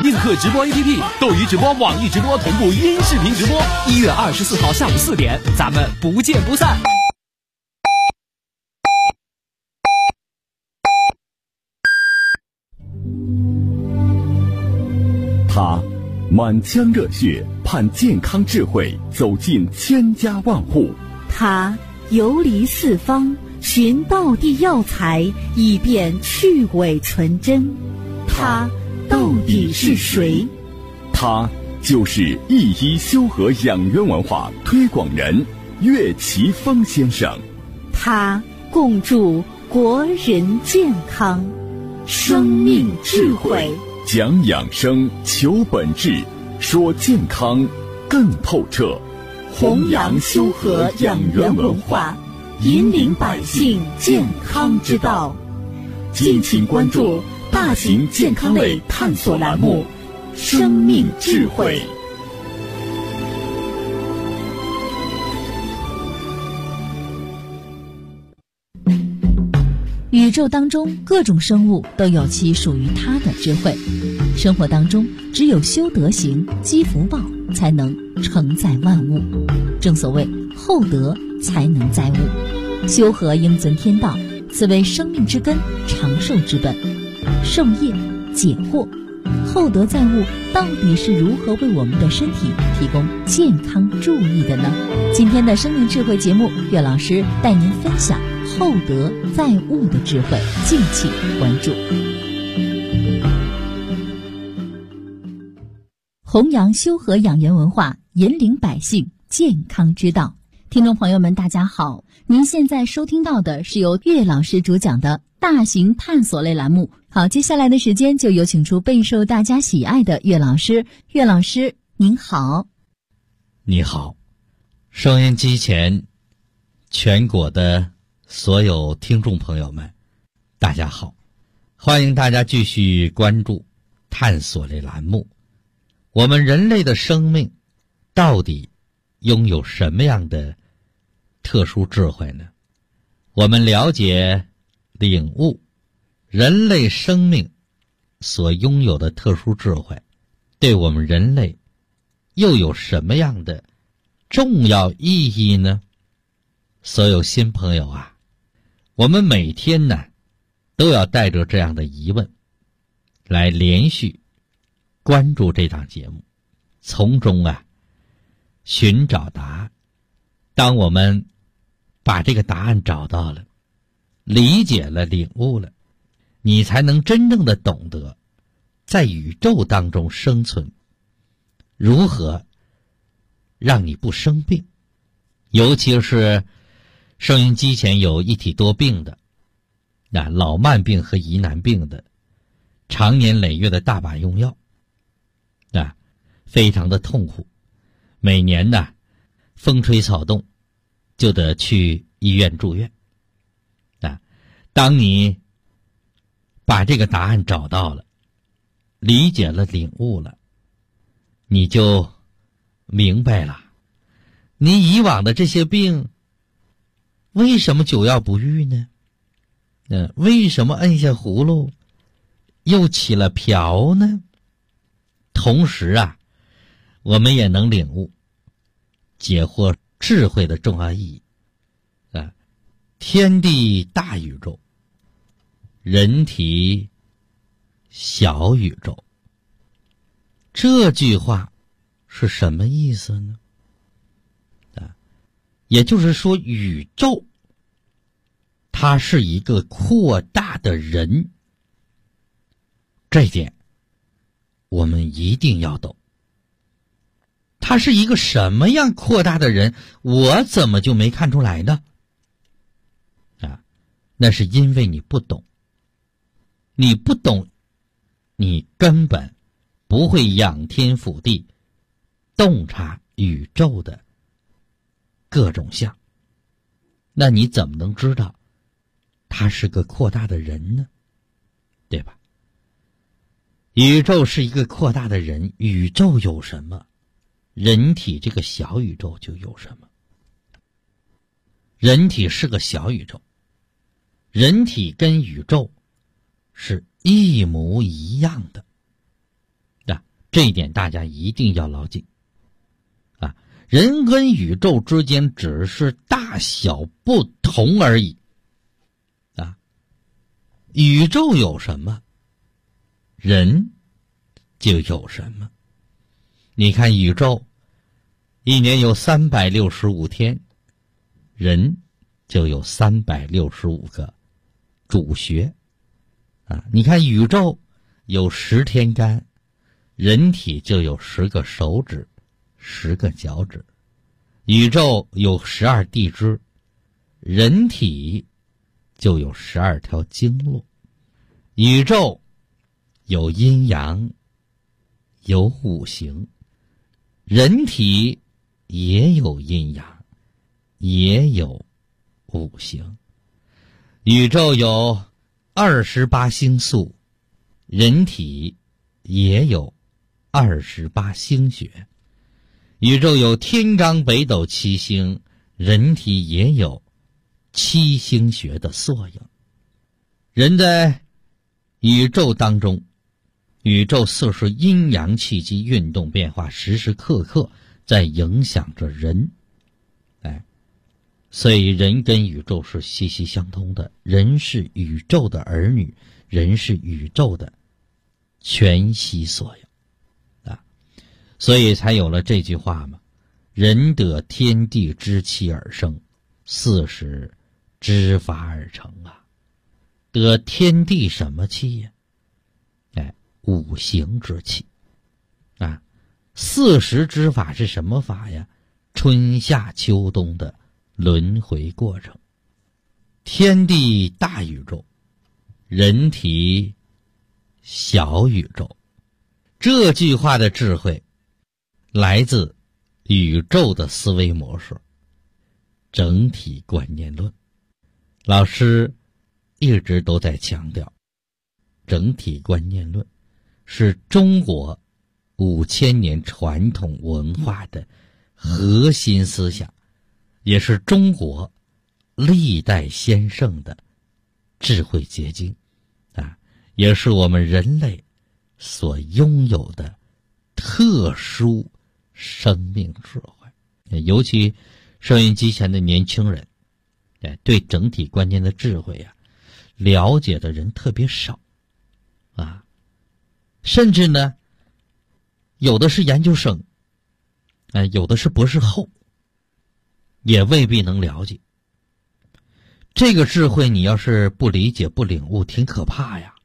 映客直播 APP， 斗鱼直播、网易直播同步音视频直播。1月24号下午4点，咱们不见不散。 他满腔热血，盼健康智慧走进千家万户。 他游离四方，寻道地药材，以便去伪存真。他到底是谁？ 他就是一一修和养元文化推广人岳奇峰先生。 他共筑国人健康，生命智慧。 讲养生，求本质，说健康更透彻。 弘扬修和养元文化，引领百姓健康之道。敬请关注大型健康类探索栏目《生命智慧》。 宇宙当中各种生物都有其属于它的智慧，生活当中只有修德行、积福报，才能承载万物。正所谓厚德才能载物，修和应遵天道，此为生命之根，长寿之本。授业解惑，厚德载物到底是如何为我们的身体提供健康助益的呢？今天的生命智慧节目，岳老师带您分享厚德载物的智慧，敬请关注。弘扬修和养元文化，引领百姓健康之道。听众朋友们，大家好，您现在收听到的是由岳老师主讲的大型探索类栏目。好，接下来的时间就有请出备受大家喜爱的岳老师。岳老师您好。 你好，收音机前全国的所有听众朋友们，大家好，欢迎大家继续关注探索类栏目。我们人类的生命到底拥有什么样的特殊智慧呢？我们了解、领悟人类生命所拥有的特殊智慧，对我们人类又有什么样的重要意义呢？所有新朋友啊，我们每天呢都要带着这样的疑问来连续关注这档节目，从中寻找答案。当我们把这个答案找到了，理解了，领悟了，你才能真正的懂得在宇宙当中生存，如何让你不生病。尤其是收音机前有一体多病的，老慢病和疑难病的，常年累月的大把用药，非常的痛苦。每年风吹草动就得去医院住院。当你把这个答案找到了，理解了，领悟了，你就明白了，你以往的这些病为什么久药不愈呢？为什么摁下葫芦又起了瓢呢？同时我们也能领悟解惑智慧的重要意义。天地大宇宙，人体小宇宙，这句话是什么意思呢？也就是说，宇宙它是一个扩大的人，这一点我们一定要懂。他是一个什么样扩大的人，我怎么就没看出来呢？那是因为你不懂。你不懂，你根本不会仰天俯地，洞察宇宙的各种相。那你怎么能知道他是个扩大的人呢？对吧？宇宙是一个扩大的人，宇宙有什么，人体这个小宇宙就有什么。人体是个小宇宙，人体跟宇宙是一模一样的。 这一点大家一定要牢记啊！人跟宇宙之间只是大小不同而已啊！宇宙有什么，人就有什么。你看宇宙一年有365天，人就有365个主穴啊！你看宇宙有10天干，人体就有10个手指，10个脚趾；宇宙有12地支，人体就有12条经络；宇宙有阴阳，有五行，人体也有阴阳，也有五行。宇宙有28星宿，人体也有28星穴。宇宙有天罡北斗7星，人体也有7星穴的缩影。人在宇宙当中，宇宙四时阴阳气机运动变化，时时刻刻在影响着人。所以人跟宇宙是息息相通的，人是宇宙的儿女，人是宇宙的全息所有啊，所以才有了这句话嘛：人得天地之气而生，40之法而成啊。得天地什么气呀？五行之气啊。40之法是什么法呀？春夏秋冬的轮回过程。天地大宇宙，人体小宇宙。这句话的智慧来自宇宙的思维模式，整体观念论。老师一直都在强调，整体观念论是中国5000年传统文化的核心思想，也是中国历代先圣的智慧结晶啊，也是我们人类所拥有的特殊生命智慧。尤其收音机前的年轻人，对整体观念的智慧啊，了解的人特别少啊，甚至呢，有的是研究生，有的是博士后，也未必能了解。这个智慧你要是不理解不领悟，挺可怕呀。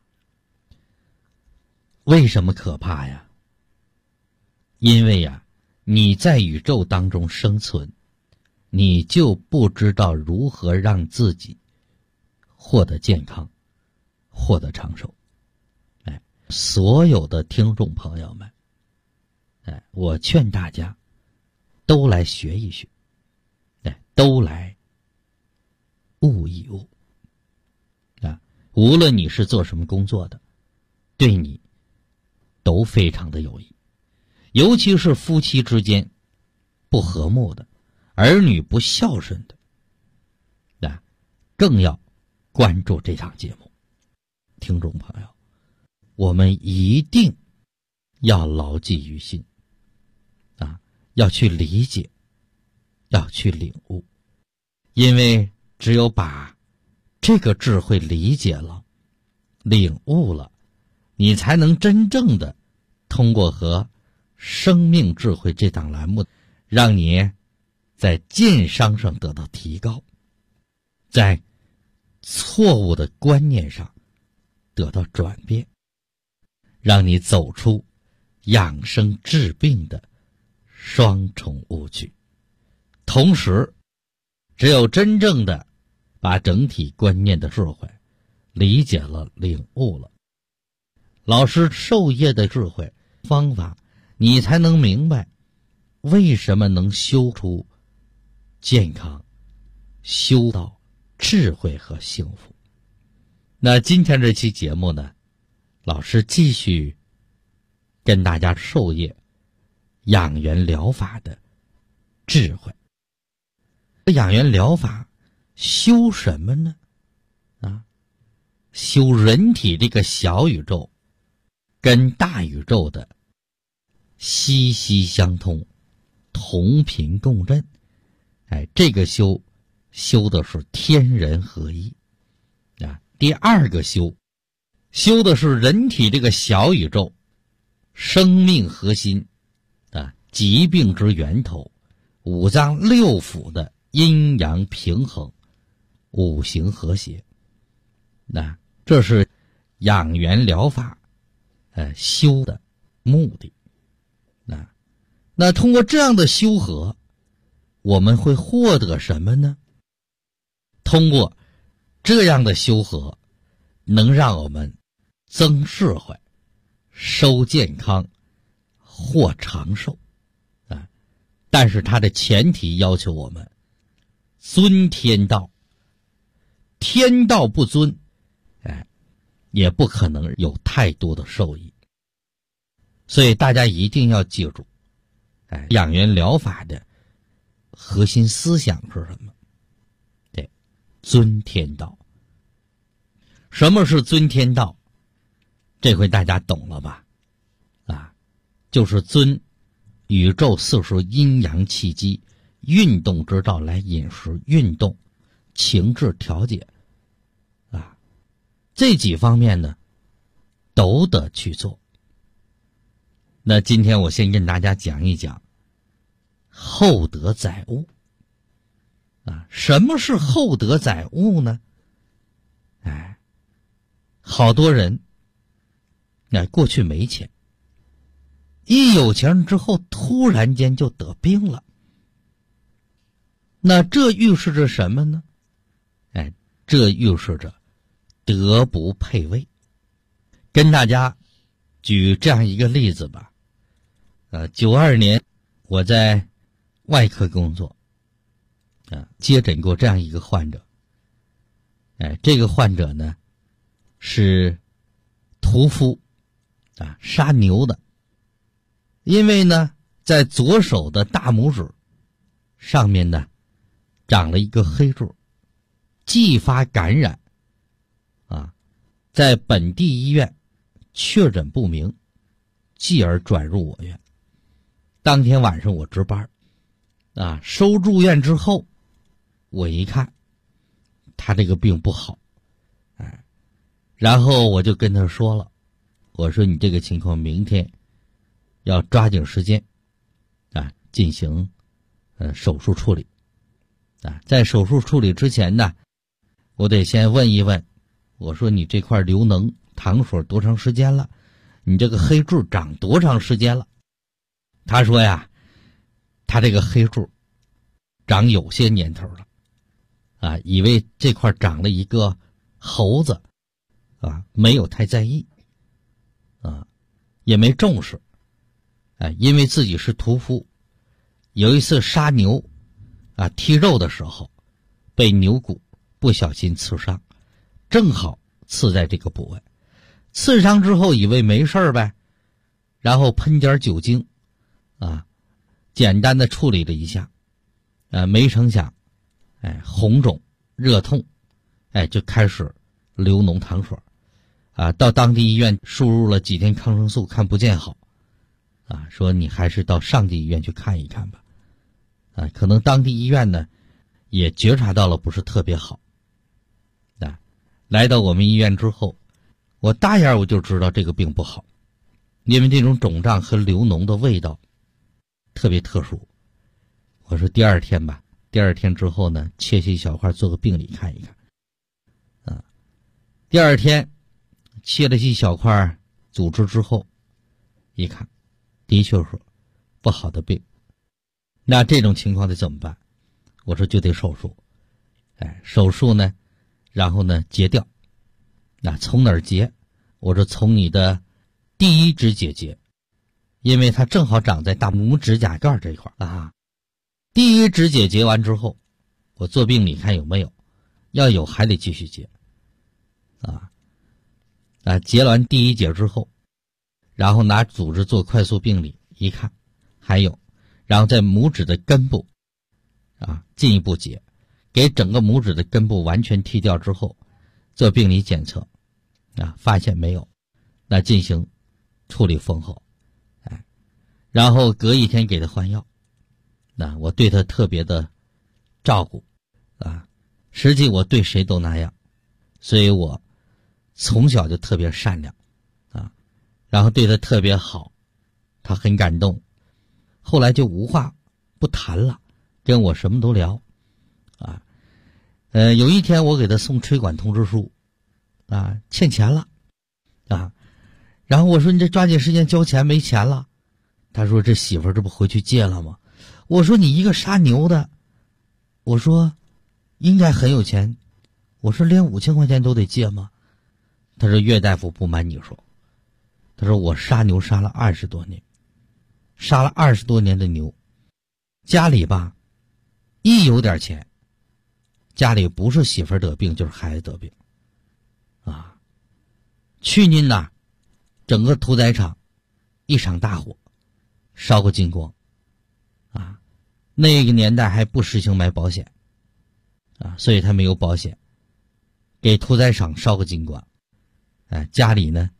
为什么可怕呀？因为呀，你在宇宙当中生存，你就不知道如何让自己获得健康，获得长寿。所有的听众朋友们，我劝大家都来学一学，都来悟一悟啊！无论你是做什么工作的，对你都非常的有益。尤其是夫妻之间不和睦的，儿女不孝顺的，更要关注这场节目。听众朋友，我们一定要牢记于心啊，要去理解，要去领悟。因为只有把这个智慧理解了，领悟了，你才能真正的通过和生命智慧这档栏目，让你在健商上得到提高，在错误的观念上得到转变，让你走出养生治病的双重误区。同时，只有真正的把整体观念的智慧理解了、领悟了，老师授业的智慧方法，你才能明白为什么能修出健康，修到智慧和幸福。那今天这期节目呢，老师继续跟大家授业养元疗法的智慧。养元疗法修什么呢？修人体这个小宇宙跟大宇宙的息息相通，同频共振。这个修的是天人合一啊。第二个修的是人体这个小宇宙生命核心啊，疾病之源头，五脏六腑的阴阳平衡，五行和谐。那这是养元疗法修的目的。那通过这样的修和，我们会获得什么呢？通过这样的修和，能让我们增智慧、收健康、获长寿啊！但是它的前提要求我们尊天道，天道不尊，也不可能有太多的受益。所以大家一定要记住，养元疗法的核心思想是什么？对，尊天道。什么是尊天道？这回大家懂了吧？就是尊宇宙四时阴阳气机运动之道来饮食、运动、情志调节这几方面呢都得去做。那今天我先跟大家讲一讲厚德载物什么是厚德载物呢？好多人过去没钱，一有钱之后突然间就得病了。那这预示着什么呢？这预示着德不配位。跟大家举这样一个例子吧。92年我在外科工作接诊过这样一个患者。这个患者呢是屠夫杀牛的。因为呢在左手的大拇指上面呢长了一个黑痣，继发感染在本地医院确诊不明，继而转入我院。当天晚上我值班收住院之后，我一看他这个病不好然后我就跟他说了，我说你这个情况明天要抓紧时间进行手术处理在手术处理之前呢，我得先问一问，我说你这块流脓淌水多长时间了？你这个黑痣长多长时间了？他说呀，他这个黑痣长有些年头了以为这块长了一个猴子没有太在意也没重视因为自己是屠夫，有一次杀牛剔肉的时候被牛骨不小心刺伤，正好刺在这个部位，刺伤之后以为没事呗，然后喷点酒精简单的处理了一下没成想红肿热痛就开始流脓淌水到当地医院输入了几天抗生素，看不见好说你还是到上级医院去看一看吧可能当地医院呢也觉察到了不是特别好来到我们医院之后，我大眼我就知道这个病不好，因为这种肿胀和流脓的味道特别特殊。我说第二天吧，第二天之后呢切一小块做个病理看一看第二天切了一小块组织之后一看，的确是不好的病。那这种情况得怎么办？我说就得手术手术呢然后呢截掉。从哪儿截？我说从你的第一指节截，因为它正好长在大拇指甲盖这一块第一指节截完之后，我做病理看有没有，要有还得继续截截完第一节之后，然后拿组织做快速病理一看还有，然后在拇指的根部进一步截，给整个拇指的根部完全剔掉之后做病理检测发现没有，那进行处理缝合然后隔一天给他换药。那我对他特别的照顾啊，实际我对谁都那样，所以我从小就特别善良啊，然后对他特别好，他很感动，后来就无话不谈了，跟我什么都聊啊。有一天我给他送催款通知书啊，欠钱了啊，然后我说你这抓紧时间交钱，没钱了。他说这媳妇儿这不回去借了吗？我说你一个杀牛的，我说应该很有钱，我说连5000块钱都得借吗？他说岳大夫不瞒你说，他说我杀牛杀了20多年，杀了20多年的牛，家里吧一有点钱，家里不是媳妇儿得病就是孩子得病啊。去年呐，整个屠宰场一场大火烧个精光啊，那个年代还不实行买保险啊，所以他没有保险，给屠宰场烧个精光，家里呢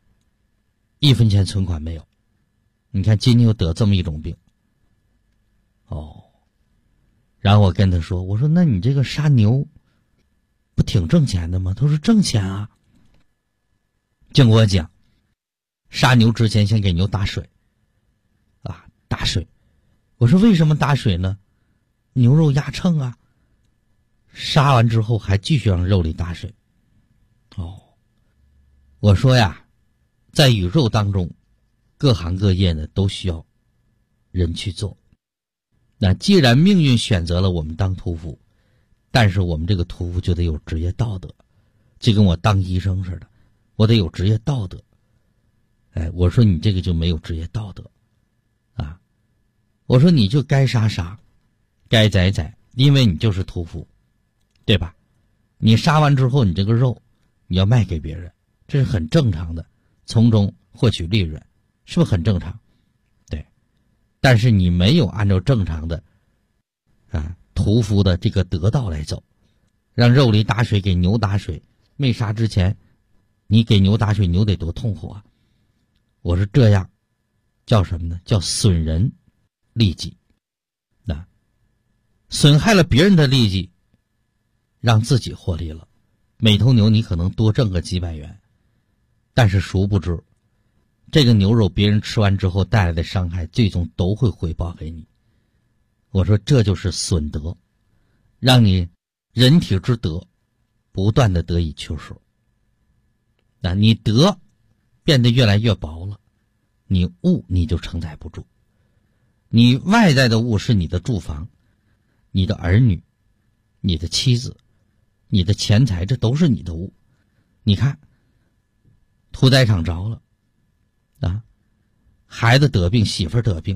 1分钱存款没有。你看今天又得这么一种病哦。然后我跟他说，我说那你这个杀牛不挺挣钱的吗？他说挣钱啊。就跟我讲，杀牛之前先给牛打水啊，打水。我说为什么打水呢？牛肉压秤啊，杀完之后还继续让肉里打水。哦，我说呀，在宇宙当中各行各业呢都需要人去做。那既然命运选择了我们当屠夫，但是我们这个屠夫就得有职业道德，就跟我当医生似的，我得有职业道德。我说你这个就没有职业道德啊！我说你就该杀杀，该宰宰，因为你就是屠夫，对吧？你杀完之后，你这个肉你要卖给别人，这是很正常的，从中获取利润，是不是很正常？对。但是你没有按照正常的屠夫的这个得道来走，让肉里打水，给牛打水，没杀之前你给牛打水，牛得多痛苦啊！我说这样叫什么呢？叫损人利己，损害了别人的利己，让自己获利了。每头牛你可能多挣个几百元，但是殊不知这个牛肉别人吃完之后带来的伤害最终都会回报给你。我说这就是损德，让你人体之德不断的得以救赎。你德变得越来越薄了，你物你就承载不住。你外在的物是你的住房，你的儿女，你的妻子，你的钱财，这都是你的物。你看屠宰场着了孩子得病，媳妇儿得病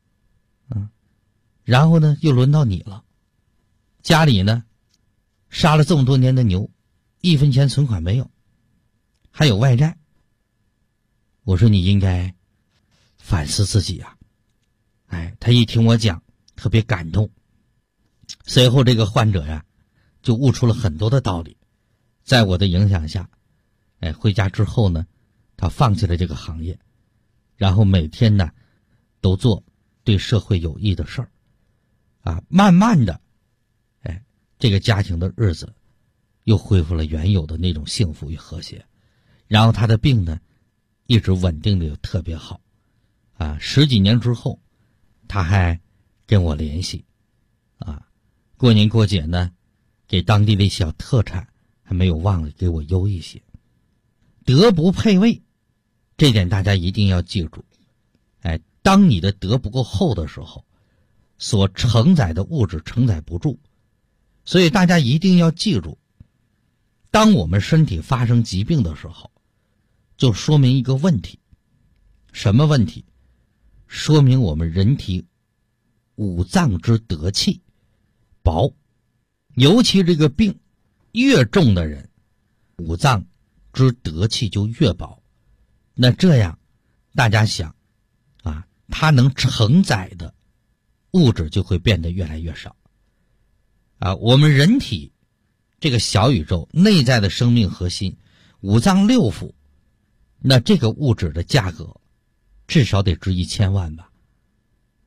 然后呢又轮到你了。家里呢杀了这么多年的牛，1分钱存款没有，还有外债。我说你应该反思自己啊。他一听我讲特别感动。随后这个患者呀就悟出了很多的道理，在我的影响下回家之后呢，他放弃了这个行业，然后每天呢都做对社会有益的事儿慢慢的这个家庭的日子又恢复了原有的那种幸福与和谐。然后他的病呢一直稳定的特别好10几年之后他还跟我联系过年过节呢给当地的小特产还没有忘了给我邮一些。德不配位，这点大家一定要记住。当你的德不够厚的时候，所承载的物质承载不住。所以大家一定要记住，当我们身体发生疾病的时候，就说明一个问题。什么问题？说明我们人体五脏之德气薄，尤其这个病越重的人，五脏之德气就越薄。那这样大家想它能承载的物质就会变得越来越少我们人体这个小宇宙内在的生命核心五脏六腑，那这个物质的价格至少得值1000万吧。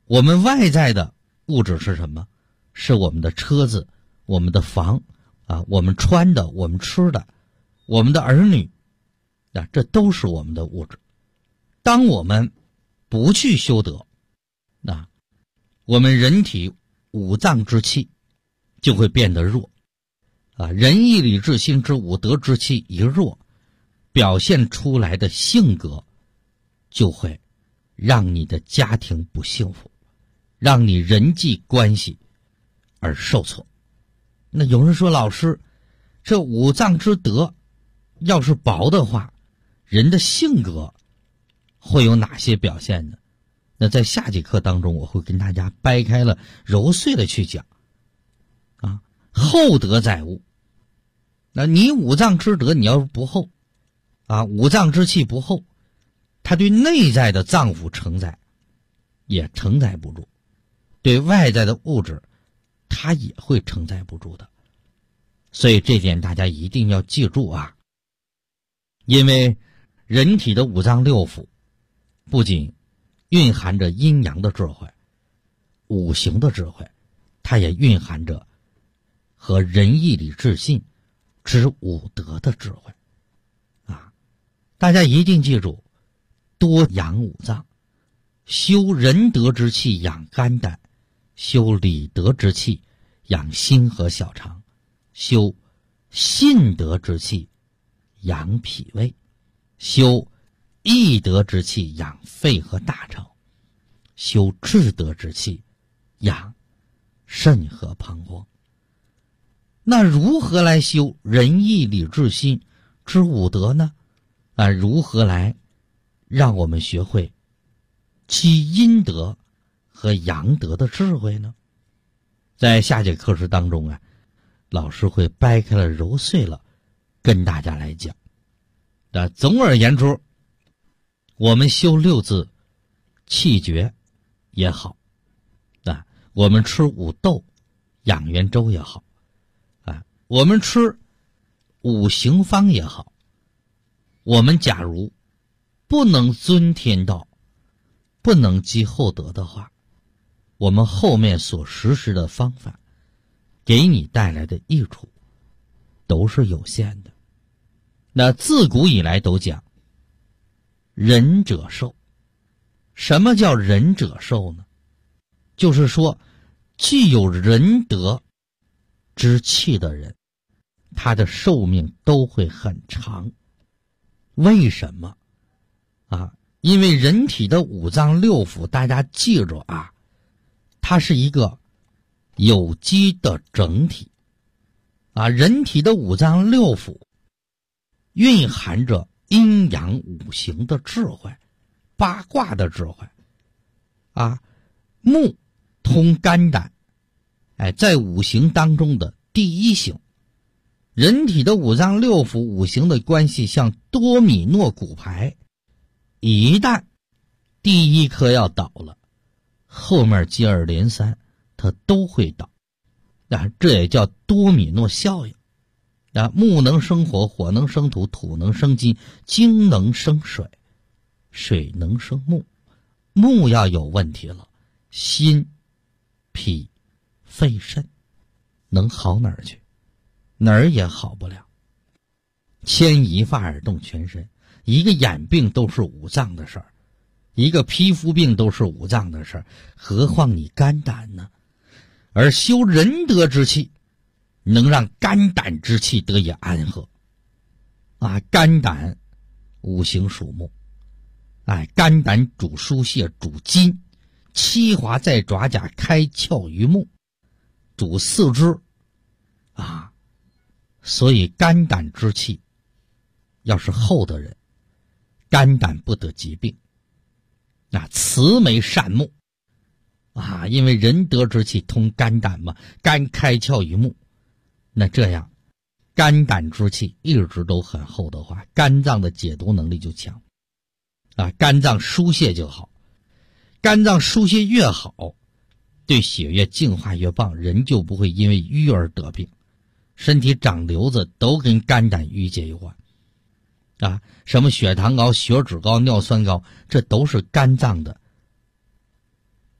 我们外在的物质是什么？是我们的车子，我们的房啊，我们穿的，我们吃的，我们的儿女啊，这都是我们的物质。当我们不去修德，那我们人体五脏之气就会变得弱啊，仁义礼智信之五德之气一弱，表现出来的性格就会让你的家庭不幸福，让你人际关系而受挫。那有人说，老师，这五脏之德要是薄的话，人的性格会有哪些表现呢？那在下节课当中，我会跟大家掰开了揉碎了去讲啊，厚德载物。那你五脏之德你要是不厚啊，五脏之气不厚，它对内在的脏腑承载也承载不住，对外在的物质它也会承载不住的。所以这点大家一定要记住啊，因为人体的五脏六腑不仅蕴含着阴阳的智慧，五行的智慧，它也蕴含着和仁义礼智信之五德的智慧啊！大家一定记住，多养五脏，修仁德之气养肝胆，修礼德之气养心和小肠，修信德之气养脾胃，修义德之气养肺和大肠，修智德之气养肾和膀胱。那如何来修仁义礼智信之五德呢？啊，如何来让我们学会积阴德和阳德的智慧呢？在下节课时当中啊，老师会掰开了揉碎了跟大家来讲。那总而言之，我们修六字气诀也好啊，我们吃五豆养元粥也好啊，我们吃五行方也好，我们假如不能遵天道，不能积厚德的话，我们后面所实施的方法给你带来的益处都是有限的。那自古以来都讲仁者寿。什么叫仁者寿呢？就是说具有仁德之气的人，他的寿命都会很长。为什么啊？因为人体的五脏六腑，大家记住啊，它是一个有机的整体啊。人体的五脏六腑蕴含着阴阳五行的智慧，八卦的智慧啊。木通肝胆，在五行当中的第一行。人体的五脏六腑五行的关系像多米诺骨牌，一旦第一颗要倒了，后面接二连三它都会倒啊，这也叫多米诺效应啊。木能生火，火能生土，土能生金，金能生水，水能生木。木要有问题了，心脾肺肾能好哪儿去？哪儿也好不了。牵一发而动全身，一个眼病都是五脏的事儿，一个皮肤病都是五脏的事儿，何况你肝胆呢？而修仁德之气，能让肝胆之气得以安和啊。肝胆五行属木，肝胆主疏泄，主筋，七华在爪甲，开窍于目，主四肢啊。所以肝胆之气要是厚的人，肝胆不得疾病。慈眉善目啊，因为仁德之气通肝胆嘛，肝开窍于目，那这样肝胆之气一直都很厚的话，肝脏的解毒能力就强啊，肝脏疏泄就好。肝脏疏泄越好，对血液净化越棒，人就不会因为瘀而得病。身体长瘤子都跟肝胆郁结有关啊，什么血糖高、血脂高、尿酸高，这都是肝脏的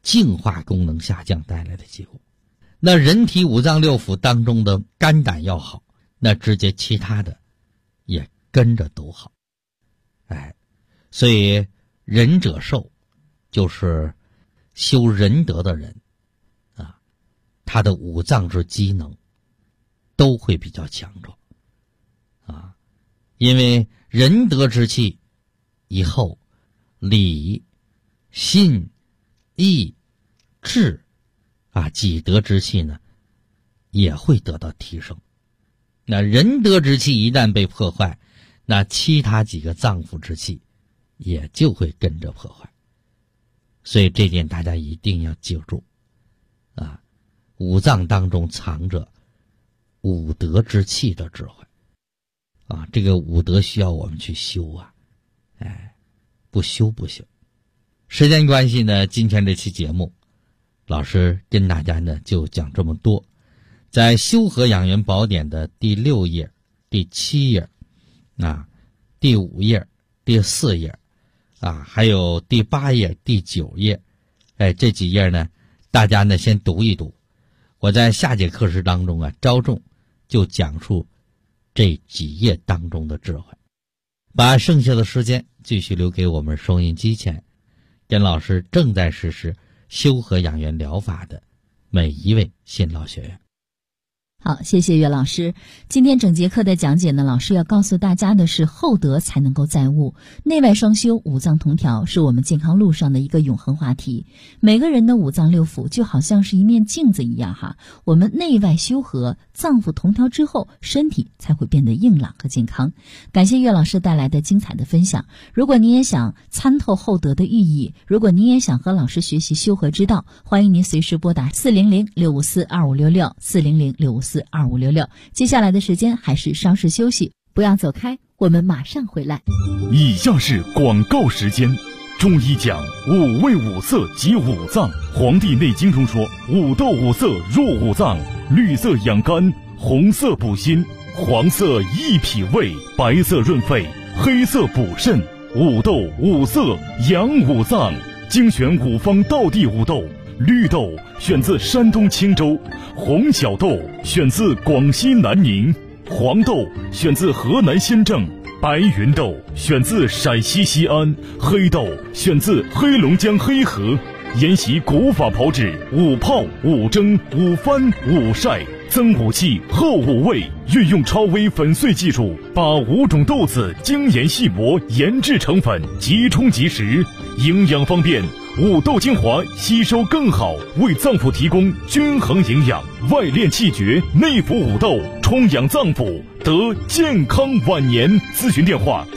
净化功能下降带来的结果。那人体五脏六腑当中的肝胆要好，那直接其他的也跟着都好。所以仁者寿，就是修仁德的人啊，他的五脏之机能都会比较强壮啊，因为仁德之气以后，礼、信、义、智己德之气呢也会得到提升。那仁德之气一旦被破坏，那其他几个脏腑之气也就会跟着破坏。所以这点大家一定要记住啊，五脏当中藏着五德之气的智慧啊，这个五德需要我们去修啊，不修不行。时间关系呢，今天这期节目老师跟大家呢就讲这么多。在《修和养元宝典》的第6页、第7页第5页、第4页还有第8页、第9页，这几页呢，大家呢先读一读。我在下节课时当中着重就讲述这几页当中的智慧，把剩下的时间继续留给我们收音机前跟老师正在实施修和养元疗法的每一位新老学员。 好，谢谢岳老师。今天整节课的讲解呢，老师要告诉大家的是，厚德才能够载物，内外双修，五脏同调，是我们健康路上的一个永恒话题。每个人的五脏六腑就好像是一面镜子一样我们内外修和，脏腑同调之后，身体才会变得硬朗和健康。感谢岳老师带来的精彩的分享。如果您也想参透厚德的寓意，如果您也想和老师学习修和之道，欢迎您随时拨打400-654-2566 400-654-2566。接下来的时间还是稍事休息，不要走开，我们马上回来。 以下是广告时间。中医讲五味五色及五脏，黄帝内经中说五斗五色入五脏，绿色养肝，红色补心，黄色益脾胃，白色润肺，黑色补肾，五斗五色养五脏。精选五方道地五豆，绿豆选自山东青州，红小豆选自广西南宁，黄豆选自河南新郑，白云豆选自陕西西安，黑豆选自黑龙江黑河。沿袭古法炮制，五泡、五蒸、五翻、五晒，增五气，厚五味，运用超微粉碎技术，把5种豆子精研细磨，研制成粉，即冲即食，营养方便。五豆精华吸收更好，为脏腑提供均衡营养，外练气绝，内服五豆，充养脏腑，得健康晚年。咨询电话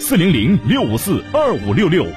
400-654-2566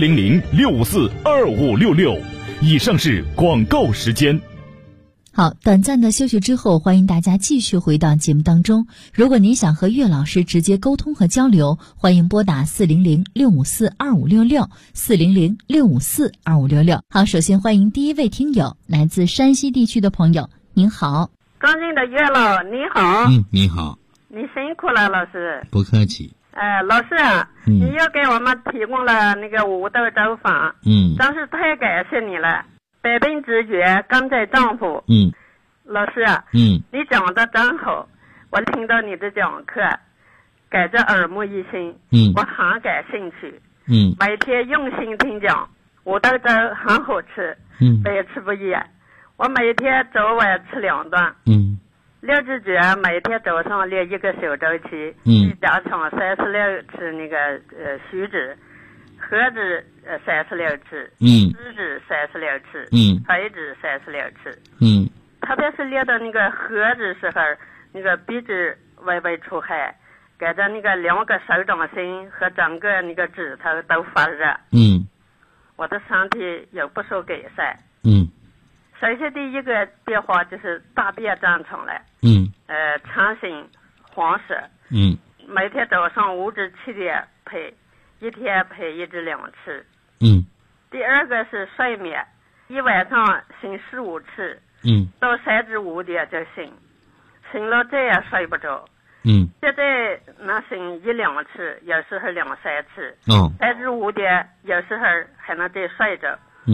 400-654-2566。以上是广告时间。 好，短暂的休息之后，欢迎大家继续回到节目当中。如果您想和岳老师直接沟通和交流，欢迎拨打400-654-2566 400-654-2566。好，首先欢迎第一位听友，来自山西地区的朋友，您好。 尊敬的岳老，你好。 你好。 你辛苦了，老师。 不客气。 老师你又给我们提供了那个五豆粥法，真是太感谢你了。百病之绝，刚在丈夫。老师你讲的真好，我听到你的讲课，感觉耳目一新，我很感兴趣。每天用心听讲，五豆粥很好吃，百吃不厌。我每天早晚吃2顿。六字诀每天早上练1个小周期，加上36次那个虚指，合指36次，食指36次，黑指36次。特别是练到那个合指时候，那个鼻子微微出汗，感觉那个2个手掌心和整个那个指头都发热。我的身体有不少改善。首先第一个变化就是大便正常了。成型黄色。每天早上5至7点配，一天配1至2次。第二个是睡眠，一晚上醒15次，到3至5点就醒，醒了这样睡不着。现在能醒1、2次，有时候2、3次。3至5点有时候还能再睡着。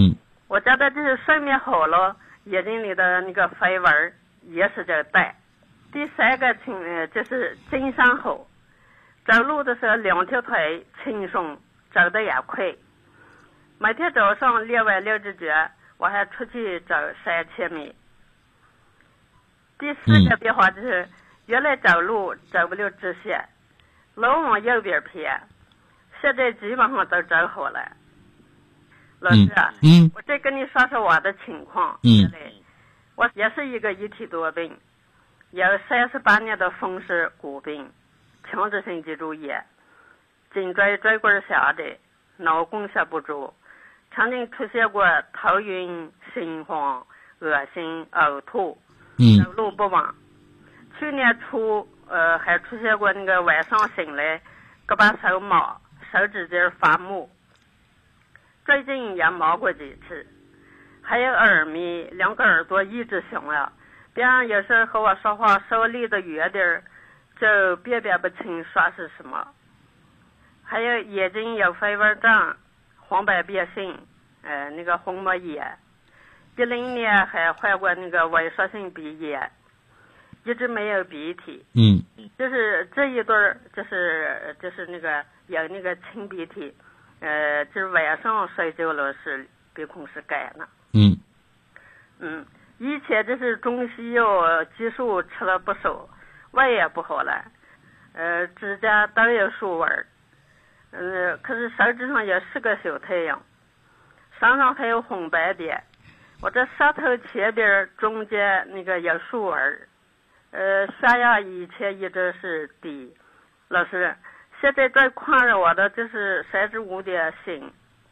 我觉得就是睡眠好了，眼睛里的那个飞纹也是在带。第三个就是精神好，走路的时候两条腿轻松，走得也快。每天早上练完6只脚，我还出去走3000米。第4个变化就是原来走路走不了直线，老往右边偏，现在基本上都走好了。老师啊，我再跟你说说我的情况。我也是一个一体多病，有38年的风湿骨病、强直性脊柱炎、颈椎椎棍下的脑供血不足，曾经出现过头晕、心慌、恶心、呕吐，走路不稳。去年初还出现过那个晚上醒来胳膊手麻，手指尖发木。最近也麻过几次，还有耳鸣，2个耳朵一直响了。别人有时候和我说话稍微离得远点，就辨别不清说是什么。还有眼睛有飞蚊症、黄斑变性，那个虹膜炎。10年还患过那个萎缩性鼻炎，一直没有鼻涕。就是这一对儿，就是那个有那个清鼻涕。就是晚上睡觉了是鼻孔是干了。以前就是中西药激素吃了不少，胃也不好了，指甲都有竖纹，可是手指上有4个小太阳，身上还有红斑点，我这舌头前边中间那个有竖纹，血压以前一直是低。老师，现在最困扰我的就是3至5点醒。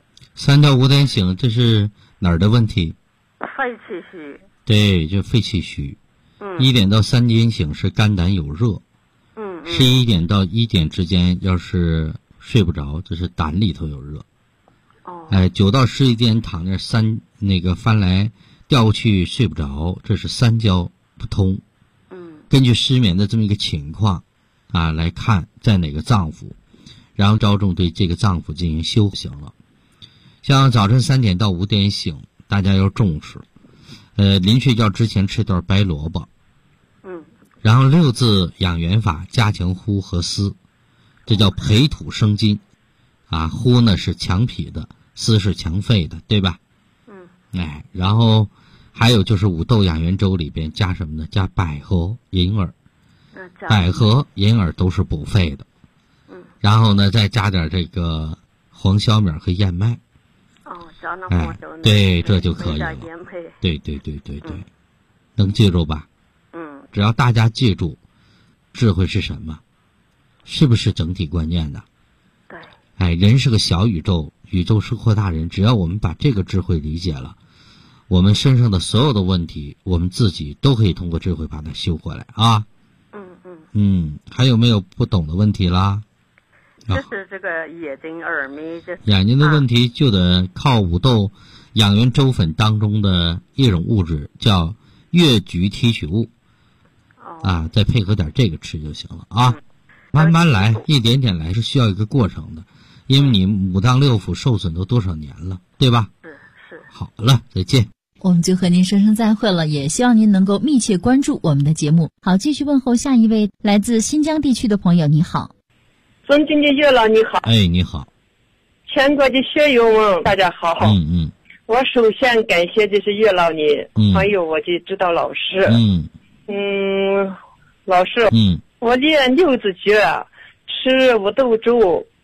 3到5点醒，这是哪儿的问题？ 肺气虚。 对，就肺气虚。1点到3点醒是肝胆有热。11点到1点之间要是睡不着，这是胆里头有热。9到11点躺那翻来调去睡不着，这是三焦不通。根据失眠的这么一个情况来看在哪个脏腑，然后着重对这个脏腑进行修行了。像早晨3点到5点醒，大家要重视。临睡觉之前吃段白萝卜。然后6字养元法，加强呼和思，这叫培土生金。呼呢是强脾的，思是强肺的，对吧？然后还有就是五豆养元粥里边加什么呢？加百合、银耳。百合、银耳都是补肺的。然后呢，再加点这个黄小米和燕麦。 加那黄小米。 对，这就可以了。对，能记住吧？只要大家记住，智慧是什么？是不是整体观念的？对。人是个小宇宙，宇宙是扩大人。只要我们把这个智慧理解了，我们身上的所有的问题，我们自己都可以通过智慧把它修回来啊。还有没有不懂的问题啦？ 就是这个眼睛、耳鸣， 眼睛的问题就得靠五豆养元粥粉当中的一种物质，叫越橘提取物。再配合点这个吃就行了啊。慢慢来，一点点来，是需要一个过程的。因为你五脏六腑受损都多少年了，对吧？ 是。 好了，再见。 我们就和您说声再会了，也希望您能够密切关注我们的节目。好，继续问候下一位来自新疆地区的朋友，你好。 尊敬的岳老你好。 你好。 全国的学友们大家好。我首先感谢的是岳老你，还有我的指导老师。老师，我练6字诀，吃五豆粥。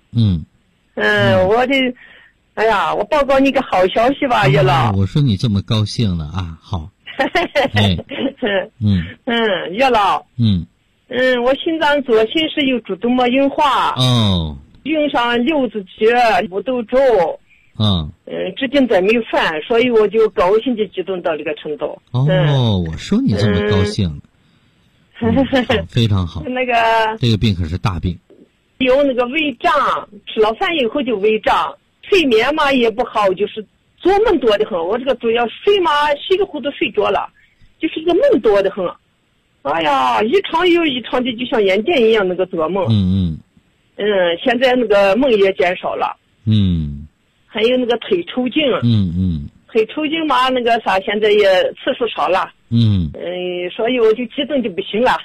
我的，我报告你个好消息吧，岳老。 我说你这么高兴了啊，好。 岳老。我心脏左心室有主动脉硬化。用上6字诀、五豆粥。至今再没犯，所以我就高兴的激动到这个程度。 我说你这么高兴。非常好。这个病可是大病。 有那个胃胀，吃了饭以后就胃胀，睡眠嘛也不好，就是做梦多的很。我这个主要睡嘛，稀里糊涂睡着了，就是这个梦多的很。一场又一场的，就像眼电一样那个做梦。现在那个梦也减少了。还有那个腿抽筋。 黑抽筋嘛，那个啥，现在也次数少了。所以我就激动就不行了。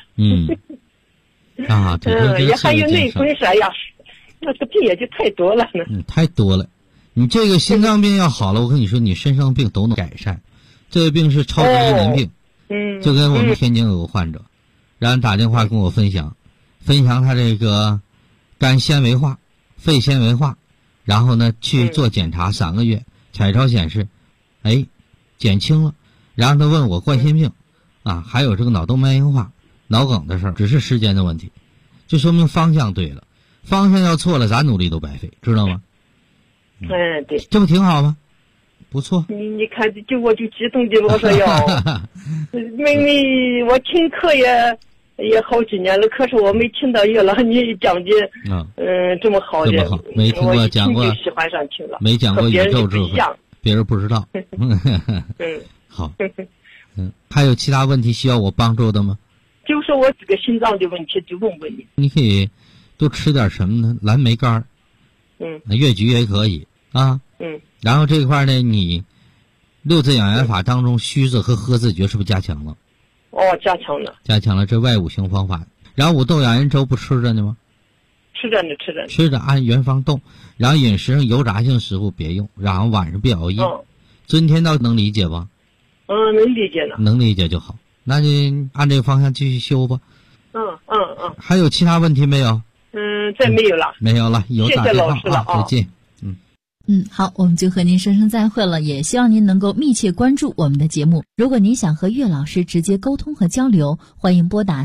也还有内分啥呀，那个病也就太多了呢。 太多了。你这个心脏病要好了，我跟你说，你身上病都能改善。这个病是超级一人病。就跟我们天津有个患者，然后打电话跟我分享他这个肝纤维化、肺纤维化，然后呢去做检查3个月，彩超显示，减轻了。然后他问我冠心病还有这个脑动脉硬化、脑梗的事儿，只是时间的问题，就说明方向对了。方向要错了，咱努力都白费，知道吗？ 对， 这不挺好吗？不错。 你看，我就激动的我说明明我听课也好几年了，可是我没听到岳老你讲的这么好的， 这么好，没听过讲过， 喜欢上听了， 没讲过宇宙智慧，别人不知道。好。还有其他问题需要我帮助的吗？ 就是我这个心脏的问题，就问问你。 你可以多吃点什么呢？蓝莓干越橘也可以啊。然后这块呢，你6字养元法当中虚字和合字诀是不是加强了？ 加强了。 加强了这外5行方法。然后五豆养元粥不吃着呢吗？ 吃着呢。 吃着按原方动。然后饮食上油炸性食物别用，然后晚上别熬夜。尊天道能理解吧？ 能理解呢。 能理解就好，那就按这个方向继续修吧。还有其他问题没有？ 再没有了。 没有了，有打电话。 谢谢老师了再见。 好，我们就和您说声再会了，也希望您能够密切关注我们的节目。如果您想和岳老师直接沟通和交流，欢迎拨打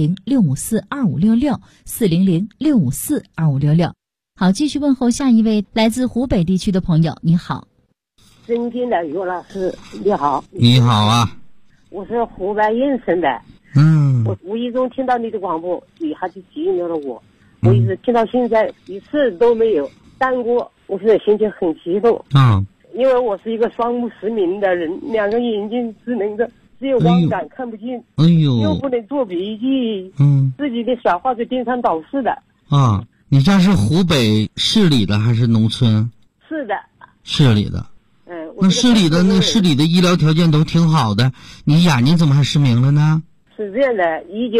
400-654-2566 400-654-2566。好，继续问候下一位来自湖北地区的朋友。你好， 尊敬的岳老师，你好。 你好啊， 我是湖北应城的。我无意中听到你的广播，一下就吸引了我。我一直听到现在，一次都没有耽误。我现在心情很激动。因为我是一个双目失明的人，2个眼睛只能的，只有光感看不见。又不能做笔记。自己的小话就颠三倒四的。 你家是湖北市里的还是农村？ 是的。 市里的。那市里的医疗条件都挺好的，你眼睛怎么还失明了呢？ 是这样的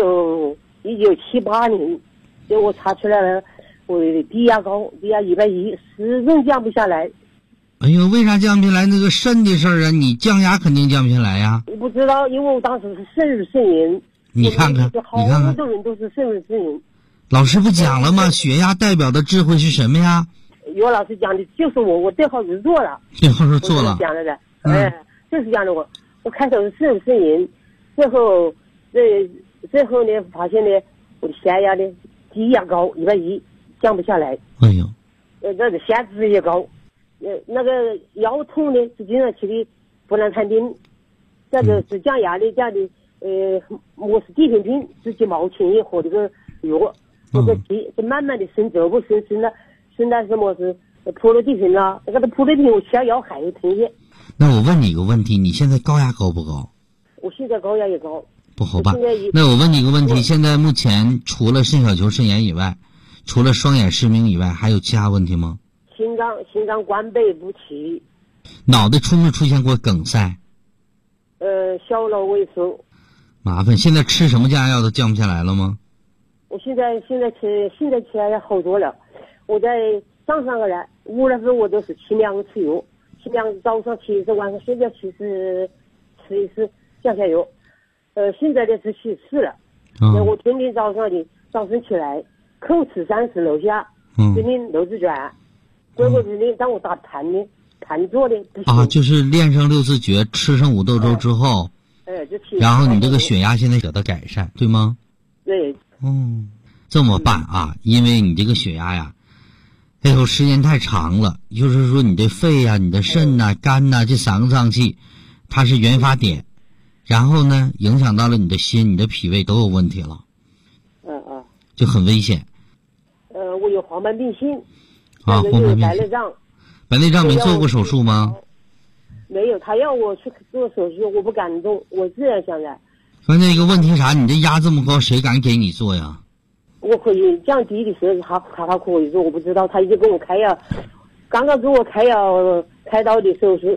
，1978年，就我查出来了，我的低压高，低压110，始终降不下来。 为啥降不下来？那个肾的事儿啊，你降压肯定降不下来呀。 我不知道，因为我当时是肾盂肾炎。 你看看， 好多人都是肾盂肾炎。 老师不讲了吗？血压代表的智慧是什么呀？ 岳老师讲的就是我对号入座了。 对号入座了。 讲了的，就是讲的我开头是肾盂肾炎，最后呢发现呢，我的血压呢低压高110，降不下来。那个血脂也高，那个腰痛呢是经常起的不能看病，这个是降压的加的我是地平病，自己毛钱也喝这个药，这个是慢慢的升走不升到什么是普罗地平了，那个普罗地平我吃药还有疼些。 那我问你一个问题，你现在高压高不高？ 我现在高压也高。 不好吧？那我问你一个问题，现在目前除了肾小球肾炎以外，除了双眼失明以外，还有其他问题吗？ 心脏关闭不齐。 脑袋出没出现过梗塞？ 小脑萎缩。 麻烦，现在吃什么降压药都降不下来了吗？ 我现在起来好多了。我在上3个月5月份我都是7两个吃药，7两早上70，晚上睡觉70，吃一次降下药。现在的是74了。我天天早上起来口吃30楼下，天天6字卷，结果天天当我打盘坐的。 就是练上6字诀，吃上五豆粥之后，然后你这个血压现在得到改善，对吗？ 对。 这么办啊？因为你这个血压呀，时间太长了，就是说你的肺啊、你的肾呐、肝呐这3个脏器，它是原发点，然后呢影响到了你的心、你的脾胃都有问题了。就很危险。 我有黄斑病性。 黄斑病性。白内障没做过手术吗？ 没有，他要我去做手术，我不敢动，我这样想的。 关键一个问题啥？你这压这么高，谁敢给你做呀？ 我可以降低的时候，他可以做，我不知道，他已经跟我开药，刚刚给我开药开刀的时候是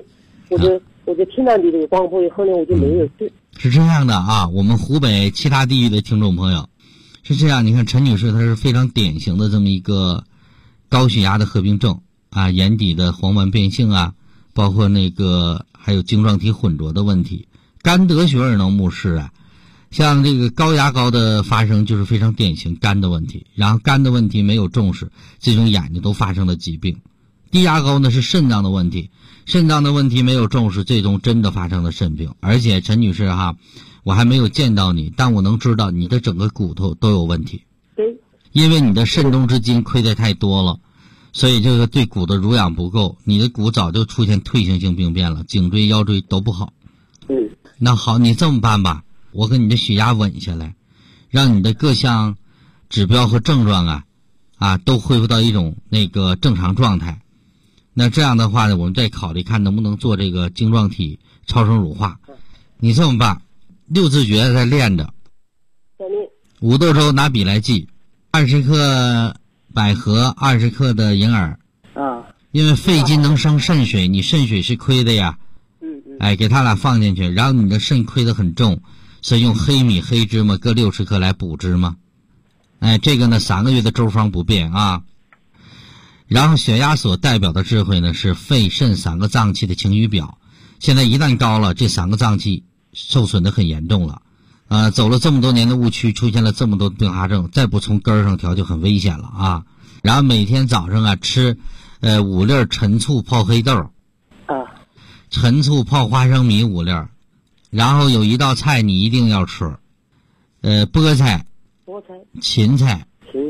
我就听到你的广播以后呢，我就没有对。 是这样的啊，我们湖北其他地域的听众朋友是这样，你看陈女士她是非常典型的这么一个高血压的合并症啊，眼底的黄斑变性啊，包括还有晶状体混浊的问题，肝得血而能目视啊。像这个高牙膏的发生就是非常典型肝的问题，然后肝的问题没有重视，这种眼睛都发生了疾病。低牙膏呢是肾脏的问题，肾脏的问题没有重视，最终真的发生了肾病。而且陈女士哈，我还没有见到你，但我能知道你的整个骨头都有问题。 对， 因为你的肾中之筋亏得太多了，所以这个对骨的濡养不够，你的骨早就出现退行性病变了，颈椎腰椎都不好。那好，你这么办吧，我跟你的血压稳下来，让你的各项指标和症状都恢复到一种正常状态。那这样的话呢，我们再考虑看能不能做这个晶状体超声乳化。你这么办，6字诀再练着，5豆粥拿笔来记，20克百合，20克的银耳啊， 因为肺金能生肾水，你肾水是亏的呀。给他俩放进去，然后你的肾亏得很重，所以用黑米黑芝麻各60克来补芝麻。这个呢3个月的粥方不变啊。然后血压所代表的智慧呢是肺肾3个脏器的晴雨表，现在一旦高了，这3个脏器受损得很严重了。走了这么多年的误区，出现了这么多并发症，再不从根上调就很危险了啊。然后每天早上吃5粒陈醋泡黑豆陈醋泡花生米5粒，然后有一道菜你一定要吃，菠菜、芹菜，